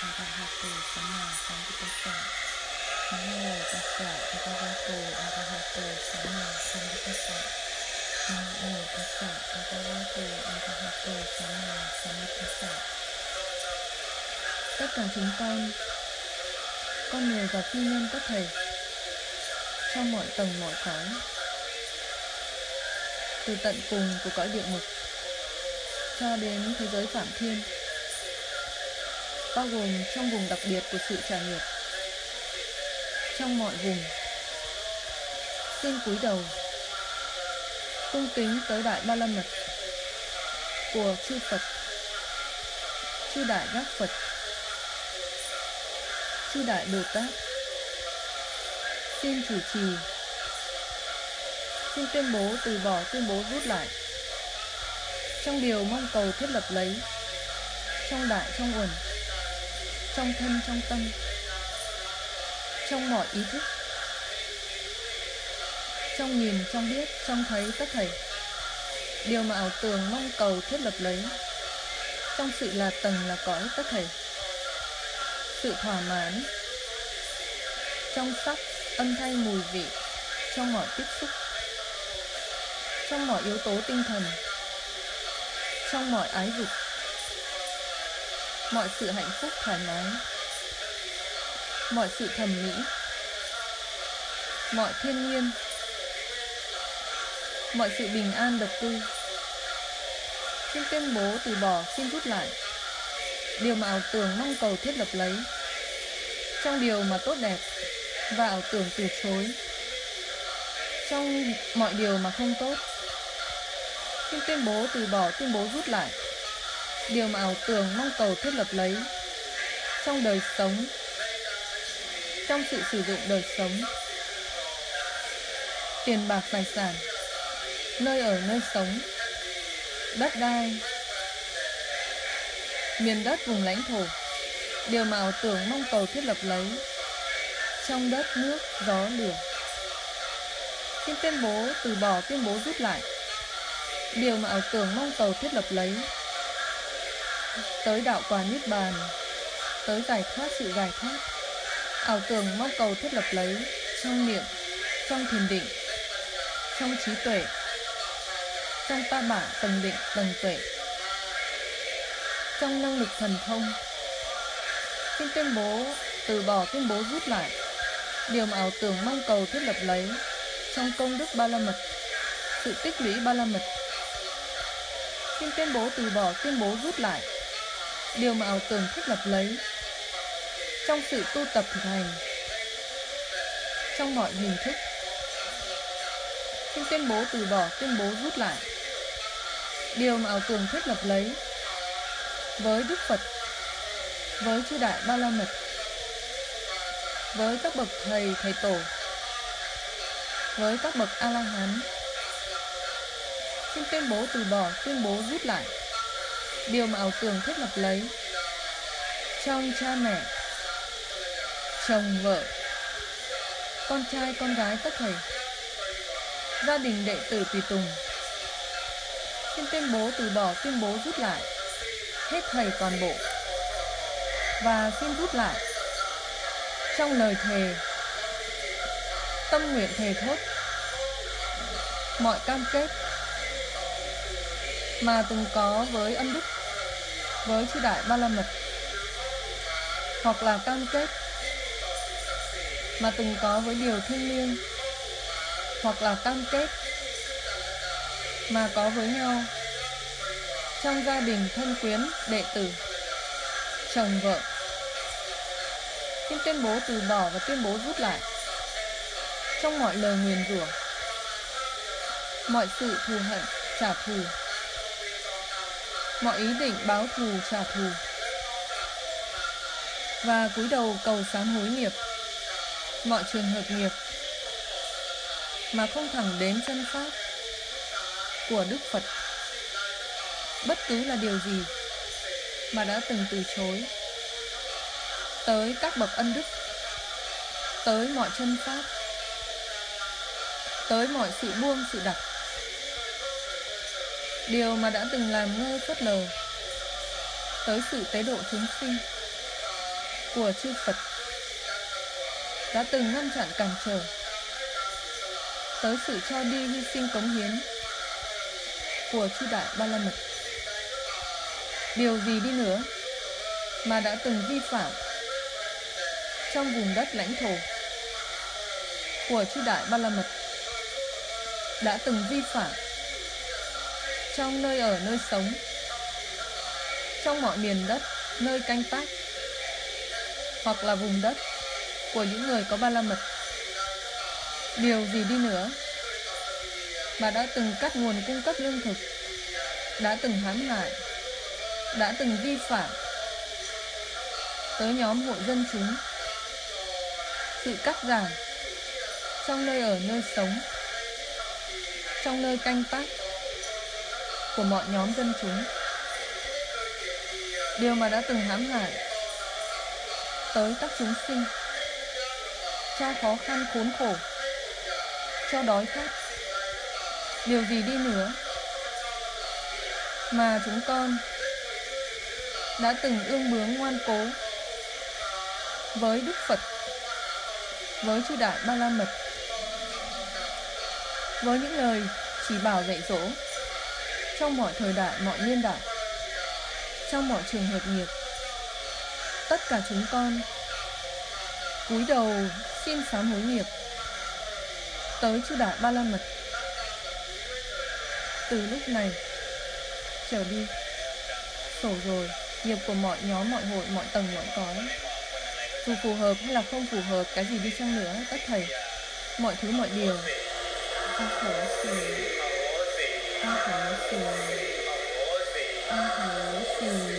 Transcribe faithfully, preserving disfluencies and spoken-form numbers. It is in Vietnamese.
arahato sama sambuddhassa. Namo tassa bhagavato arahato sama sambuddhassa. Namo tassa bhagavato arahato sama sambuddhassa. Tất cả chúng con, con người và phi nhân các thầy, trong mọi tầng mọi cõi, từ tận cùng của cõi địa ngục cho đến thế giới phạm thiên, bao gồm trong vùng đặc biệt của sự trả nghiệp, trong mọi vùng, xin cúi đầu cung kính tới Đại Ba La Mật của chư Phật, chư Đại Giác Phật, chư Đại Bồ Tát. Xin chủ trì, xin tuyên bố từ bỏ, tuyên bố rút lại trong điều mong cầu thiết lập lấy, trong đại trong uẩn, trong thân trong tâm, trong mọi ý thức, trong nhìn trong biết, trong thấy tất thảy điều mà ảo tưởng mong cầu thiết lập lấy, trong sự là tầng là cõi tất thảy, sự thỏa mãn trong sắc, âm thanh, mùi vị, trong mọi tiếp xúc, trong mọi yếu tố tinh thần, trong mọi ái dục, mọi sự hạnh phúc thoải mái, mọi sự thẩm mỹ, mọi thiên nhiên, mọi sự bình an độc cư. Xin tuyên bố từ bỏ, xin rút lại điều mà ảo tưởng mong cầu thiết lập lấy, trong điều mà tốt đẹp và ảo tưởng từ chối, trong mọi điều mà không tốt. Xin tuyên bố từ bỏ, tuyên bố rút lại điều mà ảo tưởng mong cầu thiết lập lấy, trong đời sống, trong sự sử dụng đời sống, tiền bạc tài sản, nơi ở nơi sống, đất đai, miền đất vùng lãnh thổ, điều mà ảo tưởng mong cầu thiết lập lấy, trong đất nước gió lửa. Xin tuyên bố từ bỏ, tuyên bố rút lại điều mà ảo tưởng mong cầu thiết lập lấy, tới đạo quả niết bàn, tới giải thoát, sự giải thoát, ảo tưởng mong cầu thiết lập lấy, trong niệm, trong thiền định, trong trí tuệ, trong ta bả tầng định tầng tuệ, trong năng lực thần thông. Xin tuyên bố từ bỏ, tuyên bố rút lại điều mà ảo tưởng mong cầu thiết lập lấy, trong công đức Ba La Mật, sự tích lũy Ba La Mật. Xin tuyên bố từ bỏ, tuyên bố rút lại điều mà ảo tưởng thiết lập lấy, trong sự tu tập thực hành, trong mọi hình thức. Xin tuyên bố từ bỏ, tuyên bố rút lại điều mà ảo tưởng thiết lập lấy, với Đức Phật, với chư Đại Ba La Mật, với các bậc thầy, thầy tổ, với các bậc A-la-hán. Xin tuyên bố từ bỏ, tuyên bố rút lại điều mà ảo tưởng thiết lập lấy, trong cha mẹ, chồng vợ, con trai con gái tất thảy, gia đình đệ tử tùy tùng. Xin tuyên bố từ bỏ, tuyên bố rút lại hết thảy toàn bộ, và xin rút lại trong lời thề, tâm nguyện thề thốt, mọi cam kết mà từng có với ân đức, với chư Đại Ba La Mật, hoặc là cam kết mà từng có với điều thiêng liêng, hoặc là cam kết mà có với nhau trong gia đình, thân quyến, đệ tử, chồng vợ. Xin tuyên bố từ bỏ và tuyên bố rút lại trong mọi lời nguyền rủa, mọi sự thù hận, trả thù, mọi ý định báo thù, trả thù, và cúi đầu cầu sám hối nghiệp, mọi trường hợp nghiệp mà không thẳng đến chân pháp của Đức Phật. Bất cứ là điều gì mà đã từng từ chối, tới các bậc ân đức, tới mọi chân pháp, tới mọi sự buông sự đặt, điều mà đã từng làm ngơ phớt lờ, tới sự tế độ chúng sinh, của chư Phật đã từng ngăn chặn cản trở tới sự cho đi hy sinh cống hiến của chư Đại Ba La Mật. Điều gì đi nữa mà đã từng vi phạm trong vùng đất lãnh thổ của chư Đại Ba La Mật, đã từng vi phạm trong nơi ở nơi sống, trong mọi miền đất nơi canh tác, hoặc là vùng đất của những người có Ba La Mật. Điều gì đi nữa mà đã từng cắt nguồn cung cấp lương thực, đã từng hãm hại, đã từng vi phạm tới nhóm hội dân chúng, sự cắt giảm trong nơi ở nơi sống, trong nơi canh tác của mọi nhóm dân chúng. Điều mà đã từng hãm hại tới các chúng sinh, cho khó khăn khốn khổ, cho đói khát. Điều gì đi nữa mà chúng con đã từng ương bướng ngoan cố với Đức Phật, với chư Đại Ba La Mật, với những lời chỉ bảo dạy dỗ trong mọi thời đại, mọi niên đại, trong mọi trường hợp nghiệp. Tất cả chúng con cúi đầu xin sám hối nghiệp tới chư Đại Ba La Mật. Từ lúc này trở đi, sổ rồi, nghiệp của mọi nhóm, mọi hội, mọi tầng, mọi cõi, dù phù hợp hay là không phù hợp, cái gì đi chăng nữa, tất thảy mọi thứ, mọi điều, a thở xì, a thở xì, a thở xì.